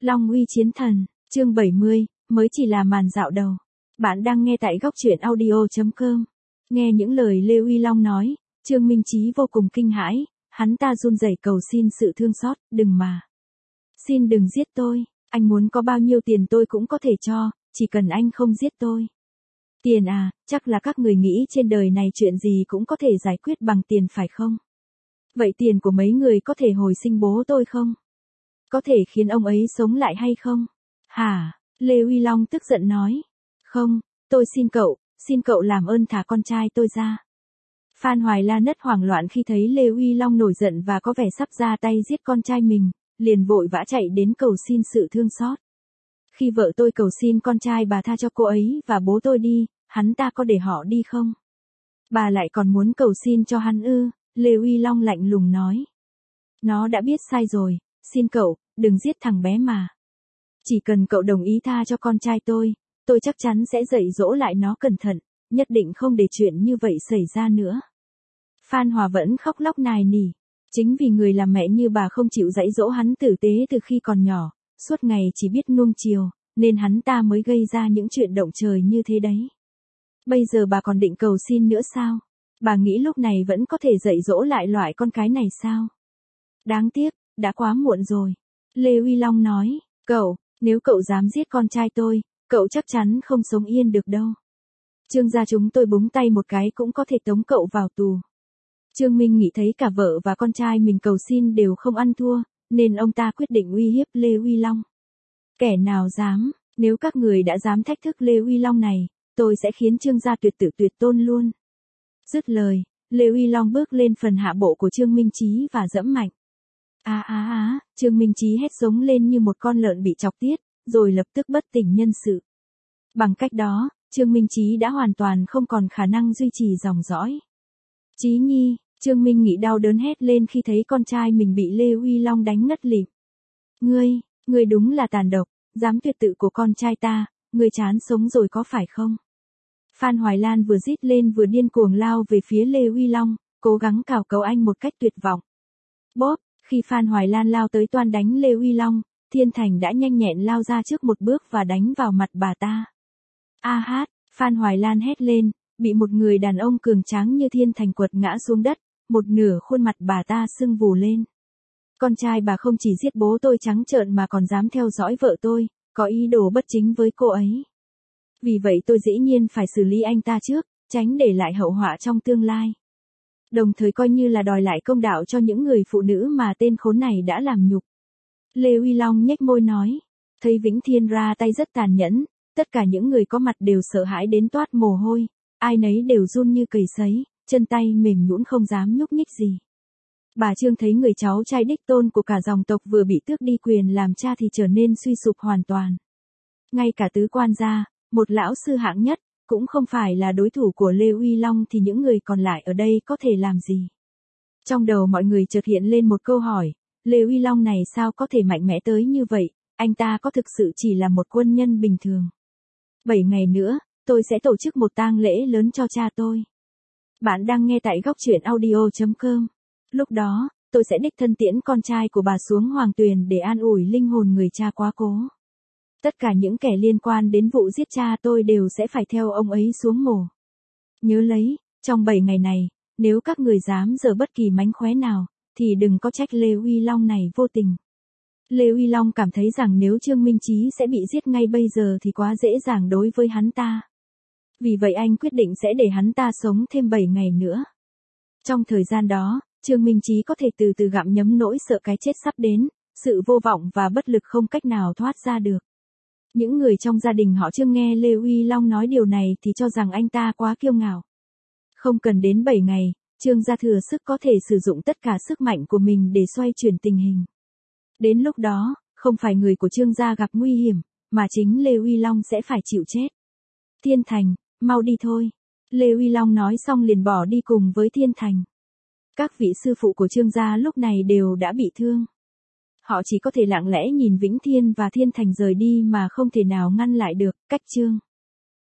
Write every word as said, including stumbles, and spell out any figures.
Long uy chiến thần, chương bảy mươi, mới chỉ là màn dạo đầu. Bạn đang nghe tại góc truyện audio chấm com. Nghe những lời Lê Uy Long nói, Trương Minh Chí vô cùng kinh hãi, hắn ta run rẩy cầu xin sự thương xót, đừng mà. Xin đừng giết tôi, anh muốn có bao nhiêu tiền tôi cũng có thể cho, chỉ cần anh không giết tôi. Tiền à, chắc là các người nghĩ trên đời này chuyện gì cũng có thể giải quyết bằng tiền phải không? Vậy tiền của mấy người có thể hồi sinh bố tôi không? Có thể khiến ông ấy sống lại hay không? Hả? Lê Uy Long tức giận nói. Không, tôi xin cậu, xin cậu làm ơn thả con trai tôi ra. Phan Hoài Lan nất hoảng loạn khi thấy Lê Uy Long nổi giận và có vẻ sắp ra tay giết con trai mình, liền vội vã chạy đến cầu xin sự thương xót. Khi vợ tôi cầu xin con trai bà tha cho cô ấy và bố tôi đi, hắn ta có để họ đi không? Bà lại còn muốn cầu xin cho hắn ư? Lê Uy Long lạnh lùng nói. Nó đã biết sai rồi, xin cậu, đừng giết thằng bé mà. Chỉ cần cậu đồng ý tha cho con trai tôi, tôi chắc chắn sẽ dạy dỗ lại nó cẩn thận, nhất định không để chuyện như vậy xảy ra nữa. Phan Hòa vẫn khóc lóc nài nỉ. Chính vì người làm mẹ như bà không chịu dạy dỗ hắn tử tế từ khi còn nhỏ, suốt ngày chỉ biết nuông chiều, nên hắn ta mới gây ra những chuyện động trời như thế đấy. Bây giờ bà còn định cầu xin nữa sao? Bà nghĩ lúc này vẫn có thể dạy dỗ lại loại con cái này sao? Đáng tiếc, đã quá muộn rồi. Lê Uy Long nói, cậu, nếu cậu dám giết con trai tôi, cậu chắc chắn không sống yên được đâu. Trương gia chúng tôi búng tay một cái cũng có thể tống cậu vào tù. Trương Minh nghĩ thấy cả vợ và con trai mình cầu xin đều không ăn thua, nên ông ta quyết định uy hiếp Lê Uy Long. Kẻ nào dám, nếu các người đã dám thách thức Lê Uy Long này, tôi sẽ khiến Trương gia tuyệt tử tuyệt tôn luôn. Dứt lời, Lê Uy Long bước lên phần hạ bộ của Trương Minh Chí và giẫm mạnh. Á á á, Trương Minh Chí hét giống lên như một con lợn bị chọc tiết, rồi lập tức bất tỉnh nhân sự. Bằng cách đó, Trương Minh Chí đã hoàn toàn không còn khả năng duy trì dòng dõi. Chí Nhi, Trương Minh Nghị đau đớn hét lên khi thấy con trai mình bị Lê Uy Long đánh ngất lịm. Ngươi, ngươi đúng là tàn độc, dám tuyệt tự của con trai ta, ngươi chán sống rồi có phải không? Phan Hoài Lan vừa rít lên vừa điên cuồng lao về phía Lê Uy Long, cố gắng cào cấu anh một cách tuyệt vọng. Bóp, khi Phan Hoài Lan lao tới toan đánh Lê Uy Long, Thiên Thành đã nhanh nhẹn lao ra trước một bước và đánh vào mặt bà ta. A hát, Phan Hoài Lan hét lên, bị một người đàn ông cường tráng như Thiên Thành quật ngã xuống đất, một nửa khuôn mặt bà ta sưng vù lên. Con trai bà không chỉ giết bố tôi trắng trợn mà còn dám theo dõi vợ tôi, có ý đồ bất chính với cô ấy. Vì vậy tôi dĩ nhiên phải xử lý anh ta trước, tránh để lại hậu họa trong tương lai. Đồng thời coi như là đòi lại công đạo cho những người phụ nữ mà tên khốn này đã làm nhục. Lê Uy Long nhếch môi nói, thấy Vĩnh Thiên ra tay rất tàn nhẫn, tất cả những người có mặt đều sợ hãi đến toát mồ hôi, ai nấy đều run như cầy sấy, chân tay mềm nhũn không dám nhúc nhích gì. Bà Trương thấy người cháu trai đích tôn của cả dòng tộc vừa bị tước đi quyền làm cha thì trở nên suy sụp hoàn toàn. Ngay cả tứ quan gia, một lão sư hạng nhất, cũng không phải là đối thủ của Lê Uy Long thì những người còn lại ở đây có thể làm gì? Trong đầu mọi người chợt hiện lên một câu hỏi, Lê Uy Long này sao có thể mạnh mẽ tới như vậy, anh ta có thực sự chỉ là một quân nhân bình thường? Bảy ngày nữa, tôi sẽ tổ chức một tang lễ lớn cho cha tôi. Bạn đang nghe tại góc truyện audio chấm com. Lúc đó, tôi sẽ đích thân tiễn con trai của bà xuống Hoàng Tuyền để an ủi linh hồn người cha quá cố. Tất cả những kẻ liên quan đến vụ giết cha tôi đều sẽ phải theo ông ấy xuống mồ. Nhớ lấy, trong bảy ngày này, nếu các người dám giở bất kỳ mánh khóe nào, thì đừng có trách Lê Uy Long này vô tình. Lê Uy Long cảm thấy rằng nếu Trương Minh Chí sẽ bị giết ngay bây giờ thì quá dễ dàng đối với hắn ta. Vì vậy anh quyết định sẽ để hắn ta sống thêm bảy ngày nữa. Trong thời gian đó, Trương Minh Chí có thể từ từ gặm nhấm nỗi sợ cái chết sắp đến, sự vô vọng và bất lực không cách nào thoát ra được. Những người trong gia đình họ Trương nghe Lê Uy Long nói điều này thì cho rằng anh ta quá kiêu ngạo. Không cần đến bảy ngày, Trương gia thừa sức có thể sử dụng tất cả sức mạnh của mình để xoay chuyển tình hình. Đến lúc đó, không phải người của Trương gia gặp nguy hiểm, mà chính Lê Uy Long sẽ phải chịu chết. Thiên Thành, mau đi thôi. Lê Uy Long nói xong liền bỏ đi cùng với Thiên Thành. Các vị sư phụ của Trương gia lúc này đều đã bị thương. Họ chỉ có thể lặng lẽ nhìn Vĩnh Thiên và Thiên Thành rời đi mà không thể nào ngăn lại được, cách Trương.